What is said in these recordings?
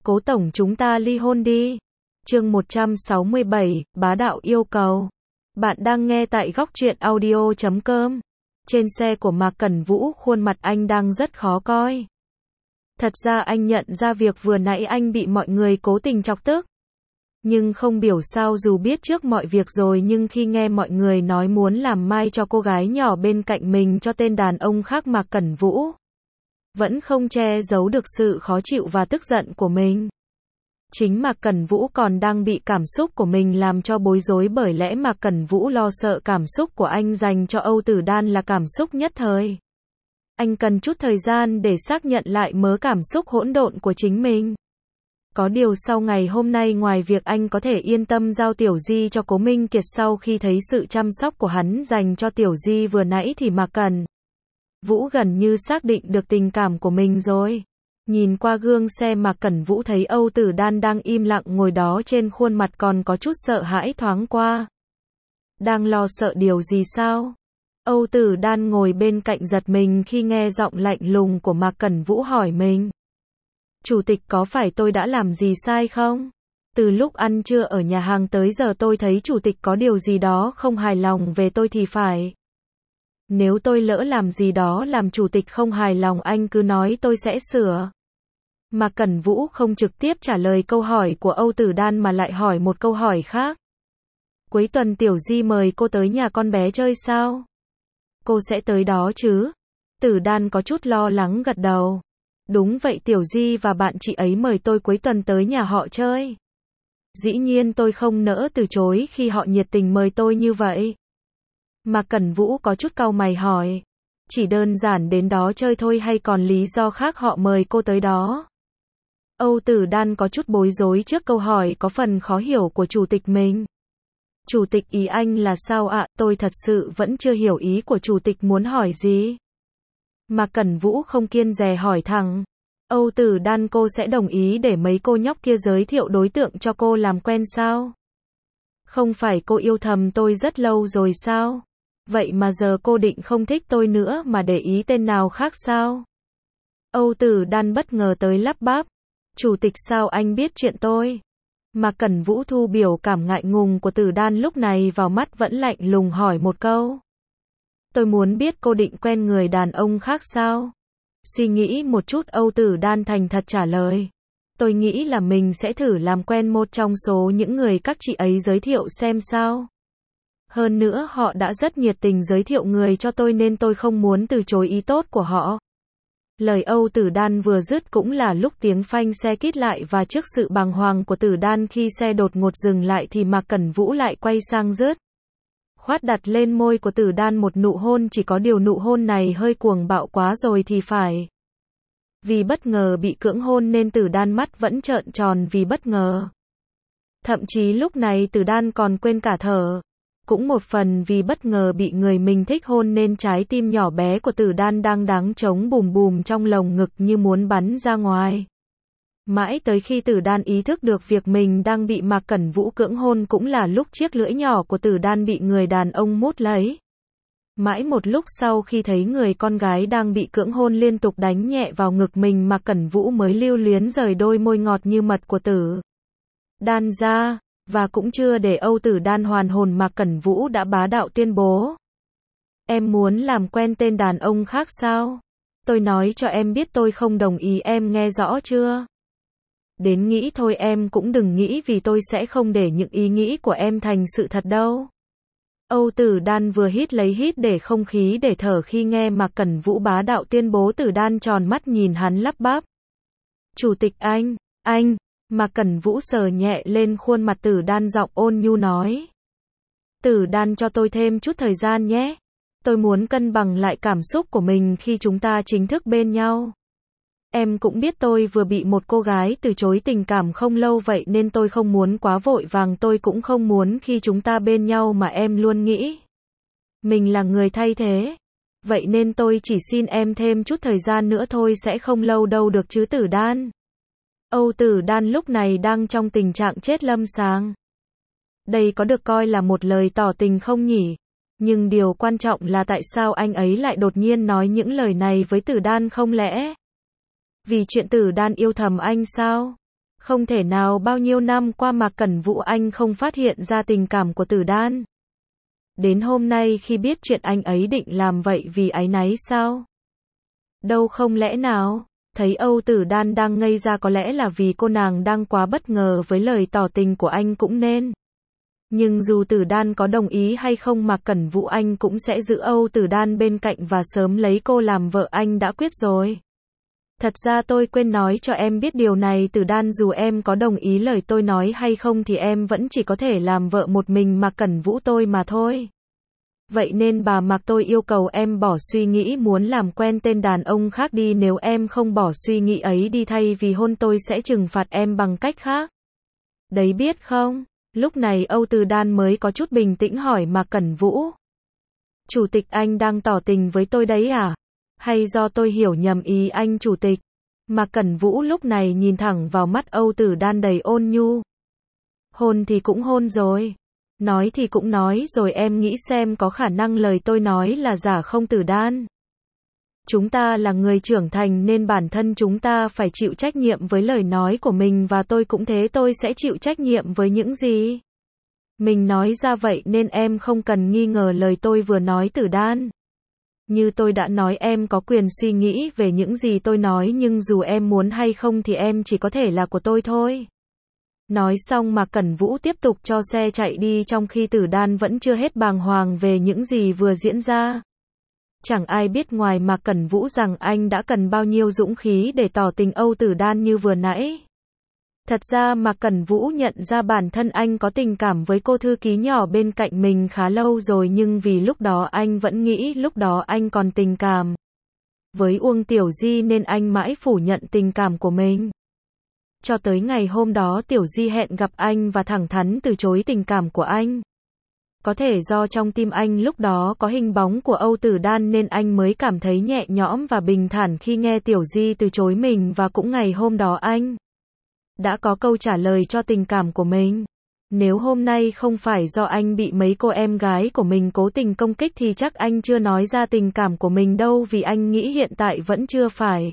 Cố tổng chúng ta ly hôn đi. Chương 167, bá đạo yêu cầu. Bạn đang nghe tại góc truyện audio.com. Trên xe của Mạc Cẩn Vũ, khuôn mặt anh đang rất khó coi. Thật ra anh nhận ra việc vừa nãy anh bị mọi người cố tình chọc tức. Nhưng không biểu sao, dù biết trước mọi việc rồi, nhưng khi nghe mọi người nói muốn làm mai cho cô gái nhỏ bên cạnh mình cho tên đàn ông khác Mạc Cẩn Vũ, vẫn không che giấu được sự khó chịu và tức giận của mình. Chính Mạc Cẩn Vũ còn đang bị cảm xúc của mình làm cho bối rối, bởi lẽ Mạc Cẩn Vũ lo sợ cảm xúc của anh dành cho Âu Tử Đan là cảm xúc nhất thời. Anh cần chút thời gian để xác nhận lại mớ cảm xúc hỗn độn của chính mình. Có điều sau ngày hôm nay, ngoài việc anh có thể yên tâm giao Tiểu Di cho Cố Minh Kiệt sau khi thấy sự chăm sóc của hắn dành cho Tiểu Di vừa nãy, thì Mạc Cẩn Vũ gần như xác định được tình cảm của mình rồi. Nhìn qua gương xe, Mạc Cẩn Vũ thấy Âu Tử Đan đang im lặng ngồi đó, trên khuôn mặt còn có chút sợ hãi thoáng qua. Đang lo sợ điều gì sao? Âu Tử Đan ngồi bên cạnh giật mình khi nghe giọng lạnh lùng của Mạc Cẩn Vũ hỏi mình. Chủ tịch, có phải tôi đã làm gì sai không? Từ lúc ăn trưa ở nhà hàng tới giờ tôi thấy chủ tịch có điều gì đó không hài lòng về tôi thì phải. Nếu tôi lỡ làm gì đó làm chủ tịch không hài lòng, anh cứ nói, tôi sẽ sửa. Mạc Cẩn Vũ không trực tiếp trả lời câu hỏi của Âu Tử Đan mà lại hỏi một câu hỏi khác. Cuối tuần Tiểu Di mời cô tới nhà con bé chơi sao? Cô sẽ tới đó chứ? Tử Đan có chút lo lắng gật đầu. Đúng vậy, Tiểu Di và bạn chị ấy mời tôi cuối tuần tới nhà họ chơi. Dĩ nhiên tôi không nỡ từ chối khi họ nhiệt tình mời tôi như vậy. Mạc Cẩn Vũ có chút cau mày hỏi. Chỉ đơn giản đến đó chơi thôi hay còn lý do khác họ mời cô tới đó? Âu Tử Đan có chút bối rối trước câu hỏi có phần khó hiểu của chủ tịch mình. Chủ tịch, ý anh là sao ạ? Tôi thật sự vẫn chưa hiểu ý của chủ tịch muốn hỏi gì. Mạc Cẩn Vũ không kiêng dè hỏi thẳng. Âu Tử Đan, cô sẽ đồng ý để mấy cô nhóc kia giới thiệu đối tượng cho cô làm quen sao? Không phải cô yêu thầm tôi rất lâu rồi sao? Vậy mà giờ cô định không thích tôi nữa mà để ý tên nào khác sao? Âu Tử Đan bất ngờ tới lắp bắp. Chủ tịch, sao anh biết chuyện tôi? Mạc Cẩn Vũ thu biểu cảm ngại ngùng của Tử Đan lúc này vào mắt, vẫn lạnh lùng hỏi một câu. Tôi muốn biết cô định quen người đàn ông khác sao? Suy nghĩ một chút, Âu Tử Đan thành thật trả lời. Tôi nghĩ là mình sẽ thử làm quen một trong số những người các chị ấy giới thiệu xem sao. Hơn nữa họ đã rất nhiệt tình giới thiệu người cho tôi nên tôi không muốn từ chối ý tốt của họ. Lời Âu Tử Đan vừa dứt cũng là lúc tiếng phanh xe kít lại, và trước sự bàng hoàng của Tử Đan khi xe đột ngột dừng lại thì Mạc Cẩn Vũ lại quay sang dứt khoát đặt lên môi của Tử Đan một nụ hôn, chỉ có điều nụ hôn này hơi cuồng bạo quá rồi thì phải. Vì bất ngờ bị cưỡng hôn nên Tử Đan mắt vẫn trợn tròn vì bất ngờ. Thậm chí lúc này Tử Đan còn quên cả thở. Cũng một phần vì bất ngờ bị người mình thích hôn nên trái tim nhỏ bé của Tử Đan đang đánh trống bùm bùm trong lồng ngực như muốn bắn ra ngoài. Mãi tới khi Tử Đan ý thức được việc mình đang bị Mạc Cẩn Vũ cưỡng hôn cũng là lúc chiếc lưỡi nhỏ của Tử Đan bị người đàn ông mút lấy. Mãi một lúc sau khi thấy người con gái đang bị cưỡng hôn liên tục đánh nhẹ vào ngực mình, Mạc Cẩn Vũ mới lưu luyến rời đôi môi ngọt như mật của Tử Đan ra. Và cũng chưa để Âu Tử Đan hoàn hồn, Mạc Cẩn Vũ đã bá đạo tuyên bố. Em muốn làm quen tên đàn ông khác sao? Tôi nói cho em biết tôi không đồng ý, em nghe rõ chưa? Đến nghĩ thôi em cũng đừng nghĩ, vì tôi sẽ không để những ý nghĩ của em thành sự thật đâu. Âu Tử Đan vừa hít lấy hít để không khí để thở khi nghe Mạc Cẩn Vũ bá đạo tuyên bố. Tử Đan tròn mắt nhìn hắn lắp bắp. Chủ tịch, anh. Mạc Cẩn Vũ sờ nhẹ lên khuôn mặt Tử Đan, giọng ôn nhu nói. Tử Đan, cho tôi thêm chút thời gian nhé. Tôi muốn cân bằng lại cảm xúc của mình khi chúng ta chính thức bên nhau. Em cũng biết tôi vừa bị một cô gái từ chối tình cảm không lâu vậy nên tôi không muốn quá vội vàng. Tôi cũng không muốn khi chúng ta bên nhau mà em luôn nghĩ mình là người thay thế. Vậy nên tôi chỉ xin em thêm chút thời gian nữa thôi, sẽ không lâu đâu được chứ Tử Đan? Âu Tử Đan lúc này đang trong tình trạng chết lâm sàng. Đây có được coi là một lời tỏ tình không nhỉ? Nhưng điều quan trọng là tại sao anh ấy lại đột nhiên nói những lời này với Tử Đan, không lẽ vì chuyện Tử Đan yêu thầm anh sao? Không thể nào bao nhiêu năm qua Mạc Cẩn Vũ anh không phát hiện ra tình cảm của Tử Đan. Đến hôm nay khi biết chuyện anh ấy định làm vậy vì áy náy sao? Đâu không lẽ nào, thấy Âu Tử Đan đang ngây ra có lẽ là vì cô nàng đang quá bất ngờ với lời tỏ tình của anh cũng nên. Nhưng dù Tử Đan có đồng ý hay không Mạc Cẩn Vũ anh cũng sẽ giữ Âu Tử Đan bên cạnh và sớm lấy cô làm vợ anh đã quyết rồi. Thật ra tôi quên nói cho em biết điều này Tử Đan dù em có đồng ý lời tôi nói hay không thì em vẫn chỉ có thể làm vợ một mình Mạc Cẩn Vũ tôi mà thôi. Vậy nên bà Mạc tôi yêu cầu em bỏ suy nghĩ muốn làm quen tên đàn ông khác đi nếu em không bỏ suy nghĩ ấy đi thay vì hôn tôi sẽ trừng phạt em bằng cách khác. Đấy biết không? Lúc này Âu Tử Đan mới có chút bình tĩnh hỏi Mạc Cẩn Vũ. Chủ tịch anh đang tỏ tình với tôi đấy à? Hay do tôi hiểu nhầm ý anh chủ tịch? Mạc Cẩn Vũ lúc này nhìn thẳng vào mắt Âu Tử Đan đầy ôn nhu. Hôn thì cũng hôn rồi. Nói thì cũng nói rồi em nghĩ xem có khả năng lời tôi nói là giả không Tử Đan? Chúng ta là người trưởng thành nên bản thân chúng ta phải chịu trách nhiệm với lời nói của mình và tôi cũng thế tôi sẽ chịu trách nhiệm với những gì mình nói ra vậy nên em không cần nghi ngờ lời tôi vừa nói Tử Đan. Như tôi đã nói em có quyền suy nghĩ về những gì tôi nói nhưng dù em muốn hay không thì em chỉ có thể là của tôi thôi. Nói xong Mạc Cẩn Vũ tiếp tục cho xe chạy đi trong khi Tử Đan vẫn chưa hết bàng hoàng về những gì vừa diễn ra. Chẳng ai biết ngoài Mạc Cẩn Vũ rằng anh đã cần bao nhiêu dũng khí để tỏ tình Âu Tử Đan như vừa nãy. Thật ra Mạc Cẩn Vũ nhận ra bản thân anh có tình cảm với cô thư ký nhỏ bên cạnh mình khá lâu rồi nhưng vì lúc đó anh vẫn nghĩ lúc đó anh còn tình cảm với Uông Tiểu Di nên anh mãi phủ nhận tình cảm của mình. Cho tới ngày hôm đó Tiểu Di hẹn gặp anh và thẳng thắn từ chối tình cảm của anh. Có thể do trong tim anh lúc đó có hình bóng của Âu Tử Đan nên anh mới cảm thấy nhẹ nhõm và bình thản khi nghe Tiểu Di từ chối mình và cũng ngày hôm đó anh đã có câu trả lời cho tình cảm của mình. Nếu hôm nay không phải do anh bị mấy cô em gái của mình cố tình công kích thì chắc anh chưa nói ra tình cảm của mình đâu vì anh nghĩ hiện tại vẫn chưa phải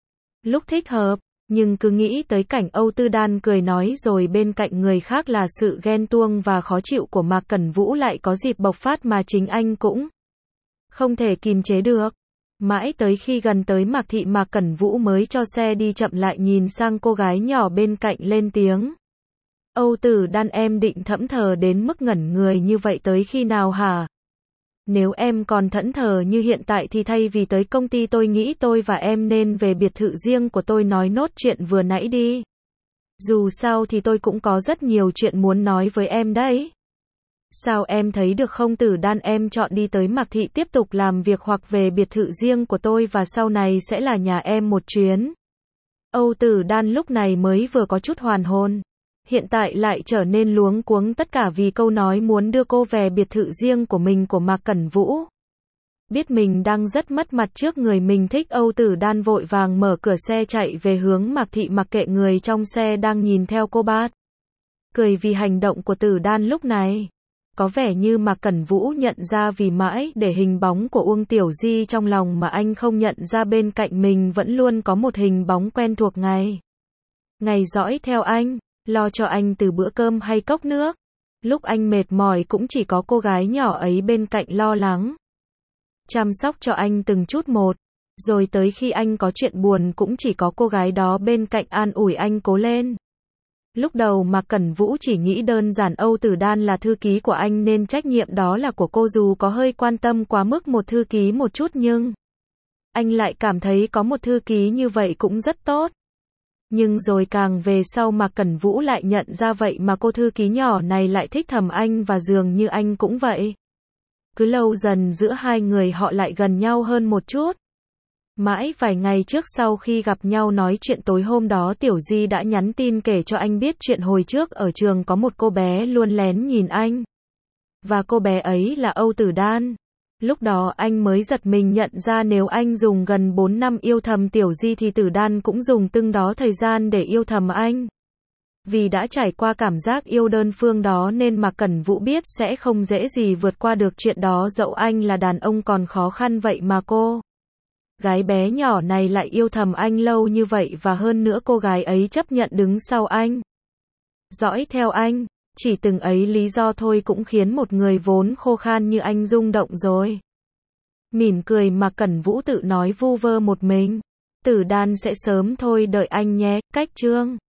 lúc thích hợp. Nhưng cứ nghĩ tới cảnh Âu Tử Đan cười nói rồi bên cạnh người khác là sự ghen tuông và khó chịu của Mạc Cẩn Vũ lại có dịp bộc phát mà chính anh cũng không thể kìm chế được. Mãi tới khi gần tới Mạc Thị Mạc Cẩn Vũ mới cho xe đi chậm lại nhìn sang cô gái nhỏ bên cạnh lên tiếng. Âu Tử Đan em định thẫn thờ đến mức ngẩn người như vậy tới khi nào hả? Nếu em còn thẫn thờ như hiện tại thì thay vì tới công ty tôi nghĩ tôi và em nên về biệt thự riêng của tôi nói nốt chuyện vừa nãy đi. Dù sao thì tôi cũng có rất nhiều chuyện muốn nói với em đấy. Sao em thấy được không Tử Đan em chọn đi tới Mạc Thị tiếp tục làm việc hoặc về biệt thự riêng của tôi và sau này sẽ là nhà em một chuyến. Âu Tử Đan lúc này mới vừa có chút hoàn hồn. Hiện tại lại trở nên luống cuống tất cả vì câu nói muốn đưa cô về biệt thự riêng của mình của Mạc Cẩn Vũ. Biết mình đang rất mất mặt trước người mình thích Âu Tử Đan vội vàng mở cửa xe chạy về hướng Mạc Thị mặc kệ người trong xe đang nhìn theo cô bát. Cười vì hành động của Tử Đan lúc này. Có vẻ như Mạc Cẩn Vũ nhận ra vì mãi để hình bóng của Uông Tiểu Di trong lòng mà anh không nhận ra bên cạnh mình vẫn luôn có một hình bóng quen thuộc ngày dõi theo anh. Lo cho anh từ bữa cơm hay cốc nước. Lúc anh mệt mỏi cũng chỉ có cô gái nhỏ ấy bên cạnh lo lắng. Chăm sóc cho anh từng chút một. Rồi tới khi anh có chuyện buồn cũng chỉ có cô gái đó bên cạnh an ủi anh cố lên. Lúc đầu Mạc Cẩn Vũ chỉ nghĩ đơn giản Âu Tử Đan là thư ký của anh nên trách nhiệm đó là của cô dù có hơi quan tâm quá mức một thư ký một chút nhưng anh lại cảm thấy có một thư ký như vậy cũng rất tốt. Nhưng rồi càng về sau Mạc Cẩn Vũ lại nhận ra vậy mà cô thư ký nhỏ này lại thích thầm anh và dường như anh cũng vậy. Cứ lâu dần giữa hai người họ lại gần nhau hơn một chút. Mãi vài ngày trước sau khi gặp nhau nói chuyện tối hôm đó Tiểu Di đã nhắn tin kể cho anh biết chuyện hồi trước ở trường có một cô bé luôn lén nhìn anh. Và cô bé ấy là Âu Tử Đan. Lúc đó anh mới giật mình nhận ra nếu anh dùng gần 4 năm yêu thầm Tiểu Di thì Tử Đan cũng dùng từng đó thời gian để yêu thầm anh. Vì đã trải qua cảm giác yêu đơn phương đó nên Mạc Cẩn Vũ biết sẽ không dễ gì vượt qua được chuyện đó dẫu anh là đàn ông còn khó khăn vậy mà cô gái bé nhỏ này lại yêu thầm anh lâu như vậy và hơn nữa cô gái ấy chấp nhận đứng sau anh, dõi theo anh, chỉ từng ấy lý do thôi cũng khiến một người vốn khô khan như anh rung động rồi. Mỉm cười Mạc Cẩn Vũ tự nói vu vơ một mình. Tử Đan sẽ sớm thôi đợi anh nhé, cách chương.